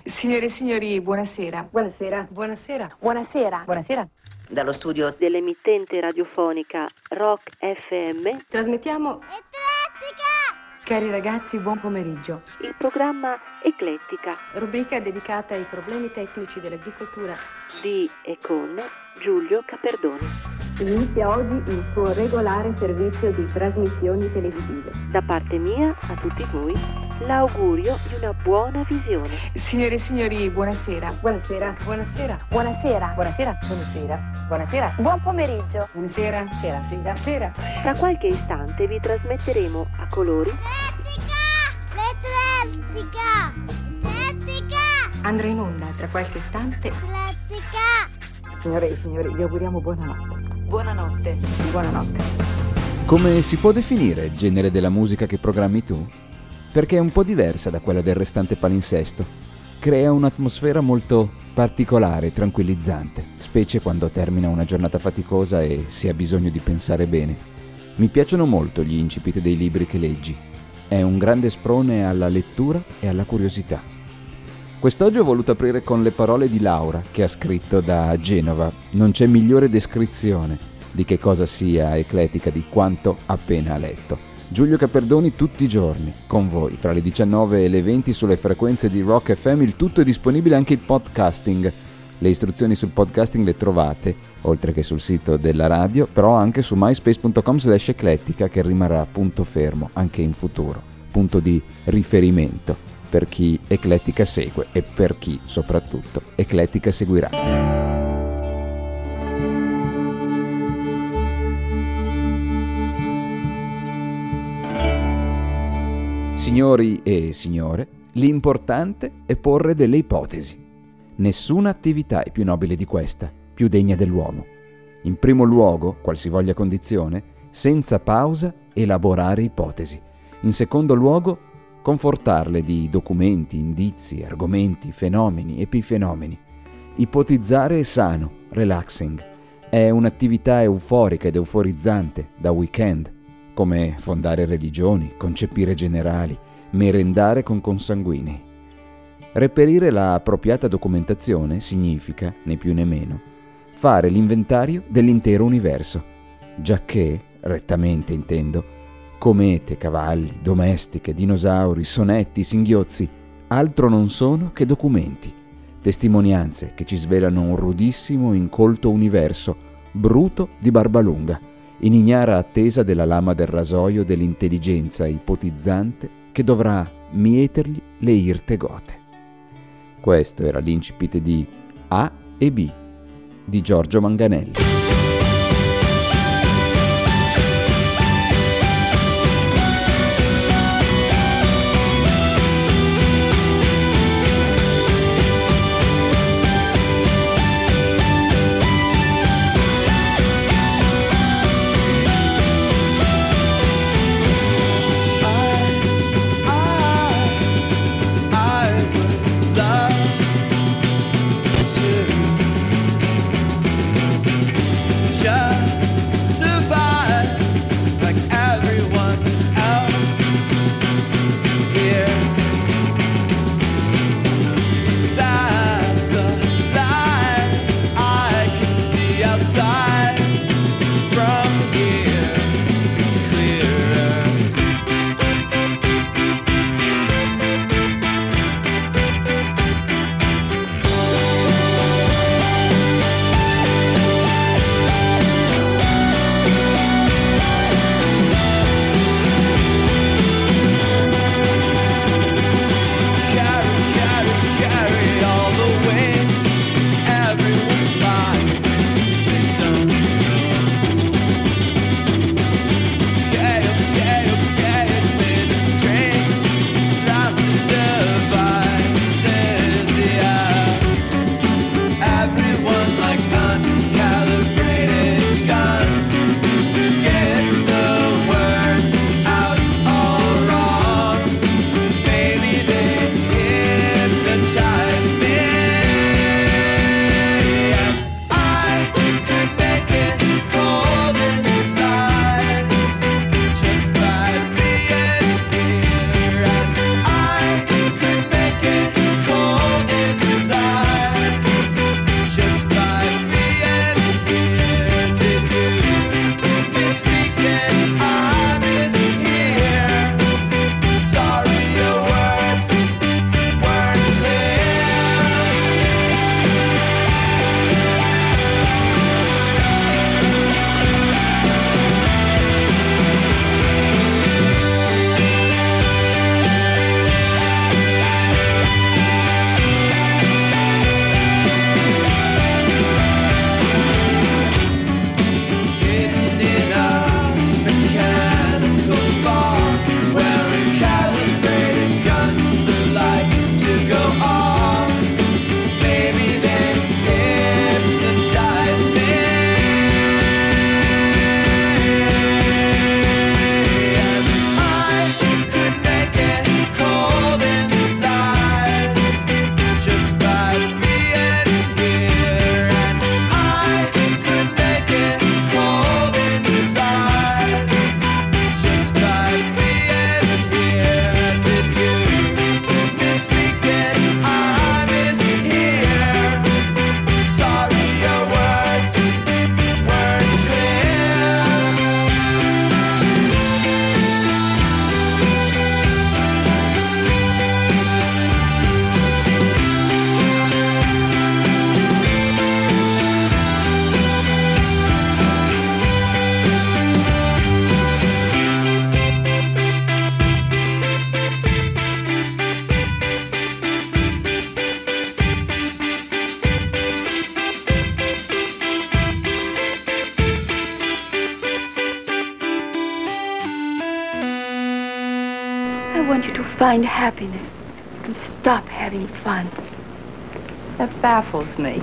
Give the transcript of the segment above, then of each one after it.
Signore e signori, buonasera. Buonasera. Buonasera. Buonasera. Buonasera. Dallo studio dell'emittente radiofonica Rock FM Trasmettiamo Eclettica! Cari ragazzi, buon pomeriggio. il programma Eclettica Rubrica dedicata ai problemi tecnici dell'agricoltura. di e con Giulio Caperdoni. Inizia oggi il suo regolare servizio di trasmissioni televisive. Da parte mia a tutti voi l'augurio di una buona visione. Signore e signori, buonasera. Buonasera. Buonasera. Buonasera. Buonasera. Buonasera. Buonasera. Buon pomeriggio! Buonasera. Sera. Sera. Sera. Tra qualche istante vi trasmetteremo a colori L'Eclettica! L'Eclettica! Andrà in onda tra qualche istante. L'Eclettica! Signore e signori, vi auguriamo buonanotte. Buonanotte. Buonanotte. Come si può definire il genere della musica che programmi tu? Perché è un po' diversa da quella del restante palinsesto. Crea un'atmosfera molto particolare e tranquillizzante, specie quando termina una giornata faticosa e si ha bisogno di pensare bene. Mi piacciono molto gli incipit dei libri che leggi. È un grande sprone alla lettura e alla curiosità. Quest'oggi ho voluto aprire con le parole di Laura, che ha scritto da Genova. Non c'è migliore descrizione di che cosa sia Eclettica di quanto appena letto. Giulio Caperdoni tutti i giorni, con voi, fra le 19 e le 20 sulle frequenze di Rock FM. Il tutto è disponibile anche in podcasting. Le istruzioni sul podcasting le trovate, oltre che sul sito della radio, però anche su myspace.com/eclettica, che rimarrà punto fermo anche in futuro, punto di riferimento per chi Eclettica segue e per chi, soprattutto, Eclettica seguirà. Signori e signore, l'importante è porre delle ipotesi. Nessuna attività è più nobile di questa, più degna dell'uomo. In primo luogo, qualsivoglia condizione, senza pausa, elaborare ipotesi. In secondo luogo, confortarle di documenti, indizi, argomenti, fenomeni, epifenomeni. Ipotizzare è sano, relaxing. È un'attività euforica ed euforizzante, da weekend, come fondare religioni, concepire generali, merendare con consanguinei. Reperire la appropriata documentazione significa, né più né meno, fare l'inventario dell'intero universo, giacché, rettamente intendo, comete, cavalli, domestiche, dinosauri, sonetti, singhiozzi, altro non sono che documenti, testimonianze che ci svelano un rudissimo, incolto universo, bruto di barba lunga, in ignara attesa della lama del rasoio dell'intelligenza ipotizzante che dovrà mietergli le irte gote. Questo era l'incipit di A e B di Giorgio Manganelli. find happiness and stop having fun. That baffles me.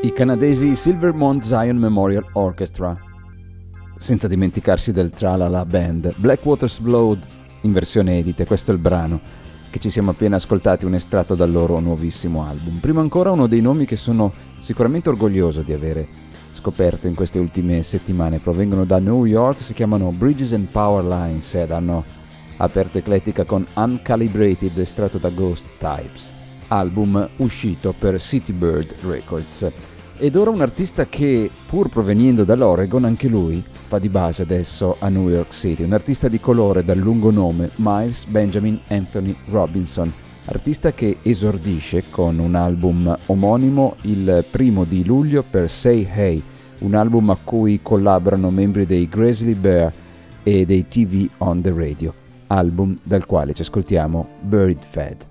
I canadesi Silvermont Zion Memorial Orchestra, senza dimenticarsi del Tralala Band. Blackwater's Blood in versione edite, questo è il brano che ci siamo appena ascoltati, un estratto dal loro nuovissimo album. Prima ancora uno dei nomi che sono sicuramente orgoglioso di avere scoperto in queste ultime settimane, provengono da New York, si chiamano Bridges and Power Lines ed hanno aperto Eclettica con Uncalibrated, estratto da Ghost Types, album uscito per City Bird Records. Ed ora un artista che, pur provenendo dall'Oregon, anche lui fa di base adesso a New York City, un artista di colore dal lungo nome Miles Benjamin Anthony Robinson, artista che esordisce con un album omonimo il 1 di luglio per Say Hey, un album a cui collaborano membri dei Grizzly Bear e dei TV on the Radio, album dal quale ci ascoltiamo Bird Fed.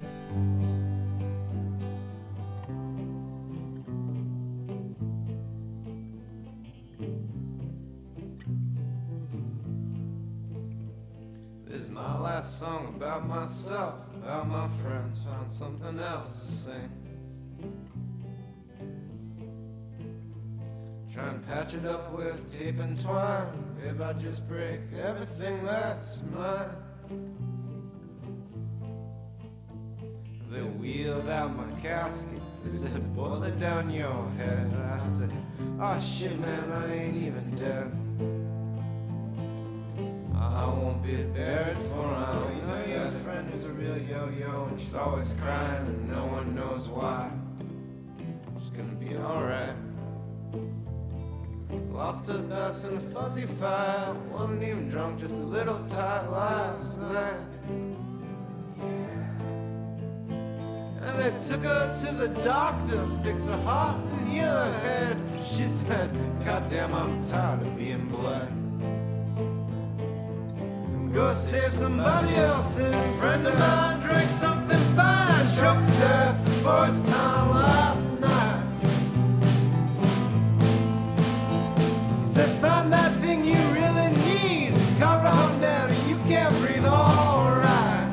Song about myself, about my friends, found something else to sing. Try and patch it up with tape and twine, babe, I just break everything that's mine. They wheeled out my casket, they said, boil it down your head. I said, oh shit man, I ain't even dead. I won't be buried for hours. You know you got a friend who's a real yo-yo, and she's always crying and no one knows why. She's gonna be alright. Lost her best in a fuzzy fight. Wasn't even drunk, just a little tight last night. And they took her to the doctor, fix her heart and heal her head. She said, goddamn, I'm tired of being blood. Go save somebody else's. Friend of mine drank something fine, choked to death before his time last night. He said, find that thing you really need, carve it on down and you can't breathe alright.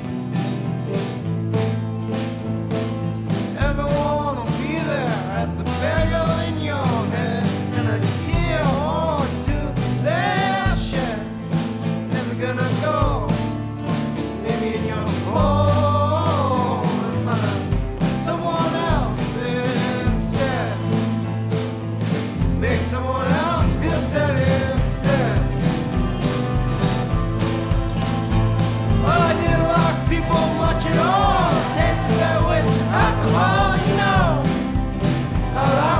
Everyone will be there at the burial in your head, and a tear or two they'll shed. Gonna go, maybe in your home, and find someone else instead. Make someone else feel dead instead. Well, I didn't like people much at all. Taste better with alcohol, you know how that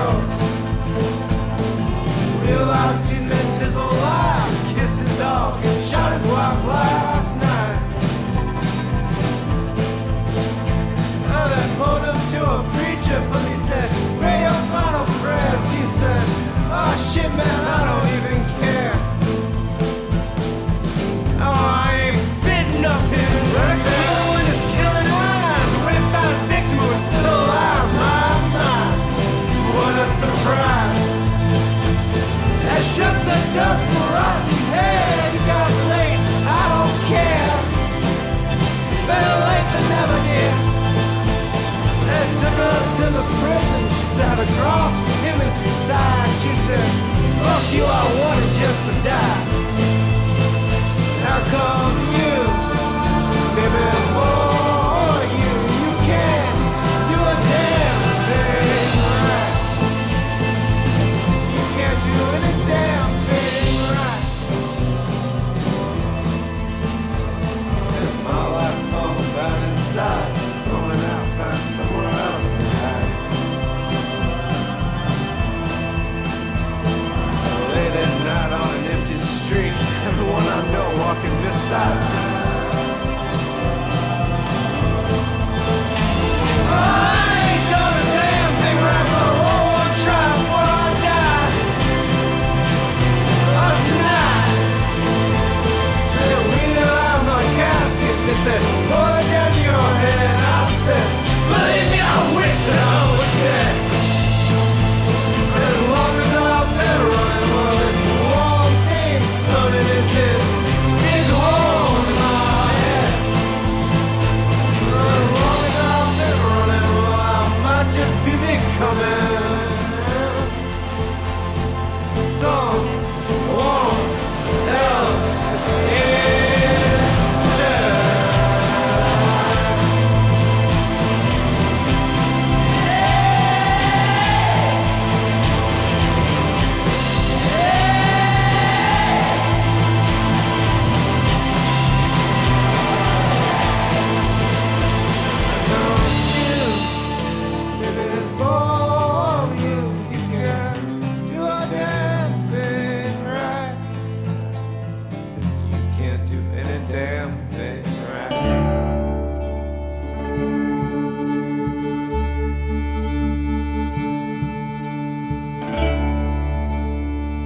one goes. Realized he'd missed his whole life, kissed his dog, shot his wife last night. Oh, they pulled him to a preacher, but he said, pray your final prayers. He said, oh shit man, I don't even care. Oh, I ain't fitting up his record in his killing eyes. When he found a victim who was still alive, my, what a surprise. They shook the dust for rotten head. You got late, I don't care. Better late than never did. They took her to the prison. She sat across from him inside. She said, fuck you, I wanted just to die. How come you, baby, oh, you can't do a damn thing right. You can't do any damn thing right. It's my last song about inside. Going out, find somewhere else to hide. Late at night on an empty street, everyone I know walking beside me. I ain't done a damn thing right, but I won't try before I die. Tonight, they wheeled out my casket. They said, pour it down your head. I said, believe me, I wish that I was dead. As long as I've been running, well, this one thing stunning is this big hole in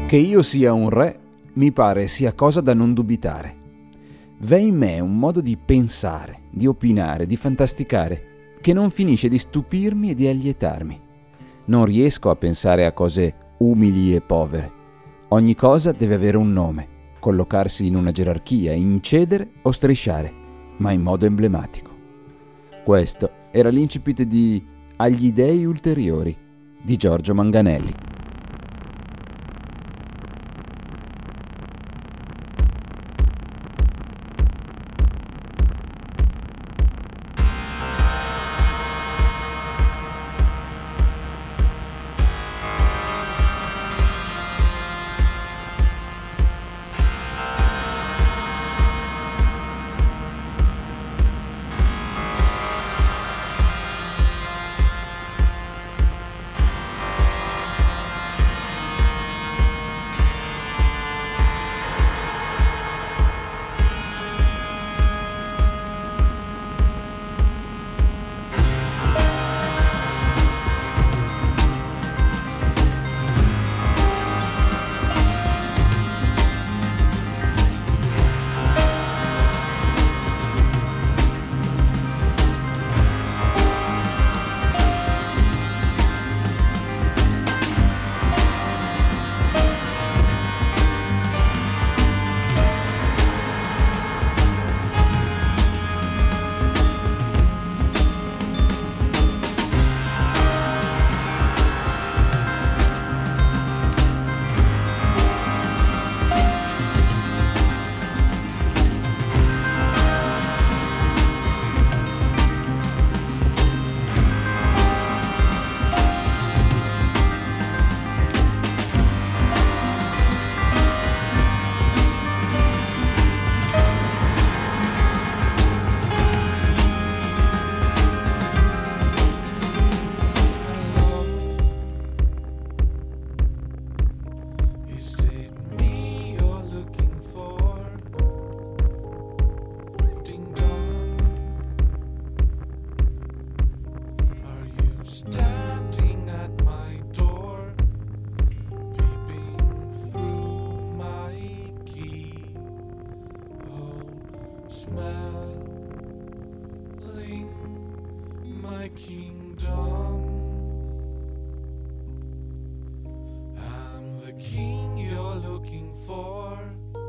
Che io sia un re mi pare sia cosa da non dubitare. V'è in me un modo di pensare, di opinare, di fantasticare, che non finisce di stupirmi e di allietarmi. Non riesco a pensare a cose umili e povere. Ogni cosa deve avere un nome, collocarsi in una gerarchia, incedere o strisciare, ma in modo emblematico. Questo era l'incipit di Agli dei ulteriori di Giorgio Manganelli. Standing at my door, peeping through my keyhole, smelling my kingdom. I'm the king you're looking for.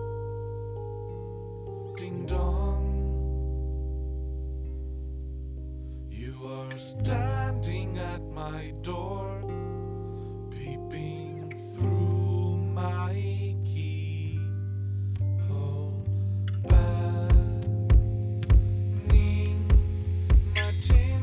Ding dong. You are standing at my door, peeping through my keyhole, banning my tin.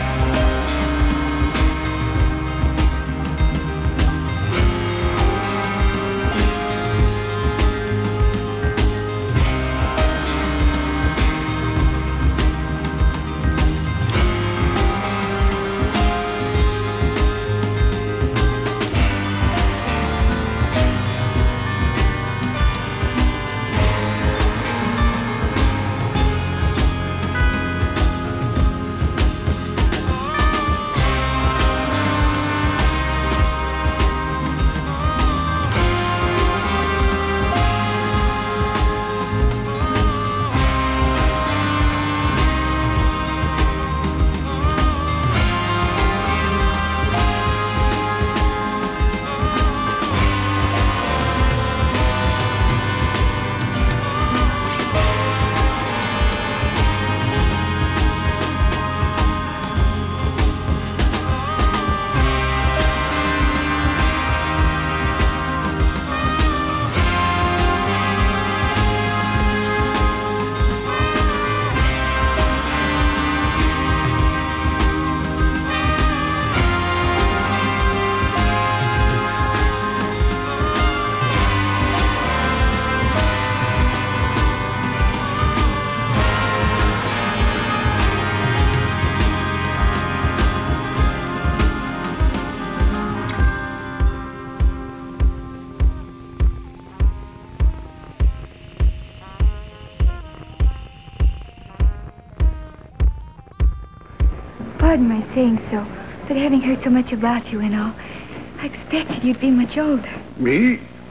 Pardon my saying so, but having heard so much about you and all, I expected you'd be much older. Me?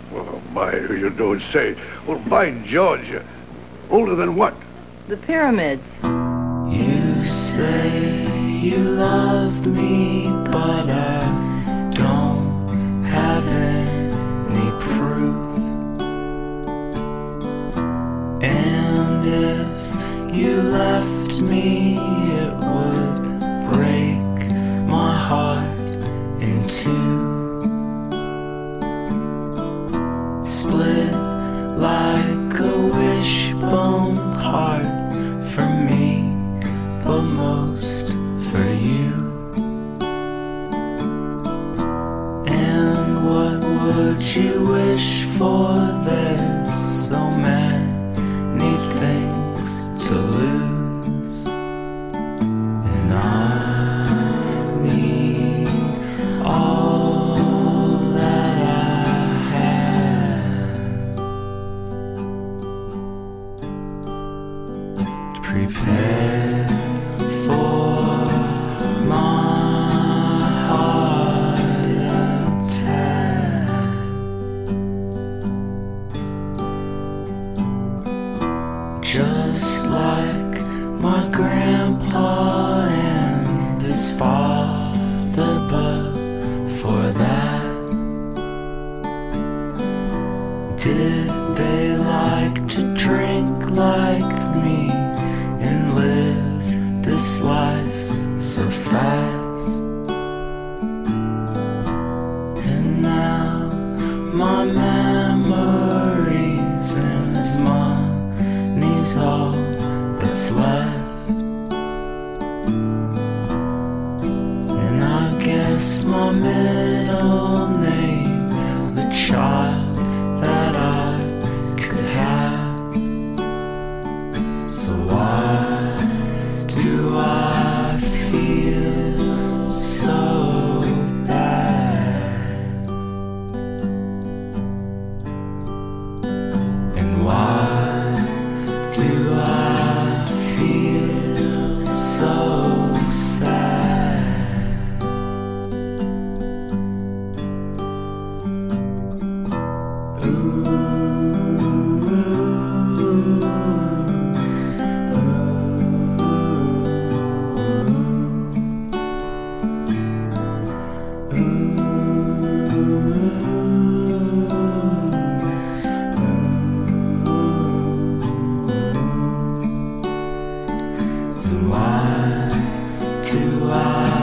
Well, you don't say. Well, by George, older than what? The pyramids. You say you love me, but I don't have any proof. And if you left me, it would break my heart in two. Split like a wishbone part for me, but most for you. And what would you wish for? There's so many things to lose, and I need all that I have to prepare for my heart attack. Just like my grandpa and his father, but for that, did they like to drink like me and live this life so fast? And now my memories and his money's all that's left. And I guess my middle name and the child that I could have. So why do I feel so bad? And why do I feel so sad? So why do I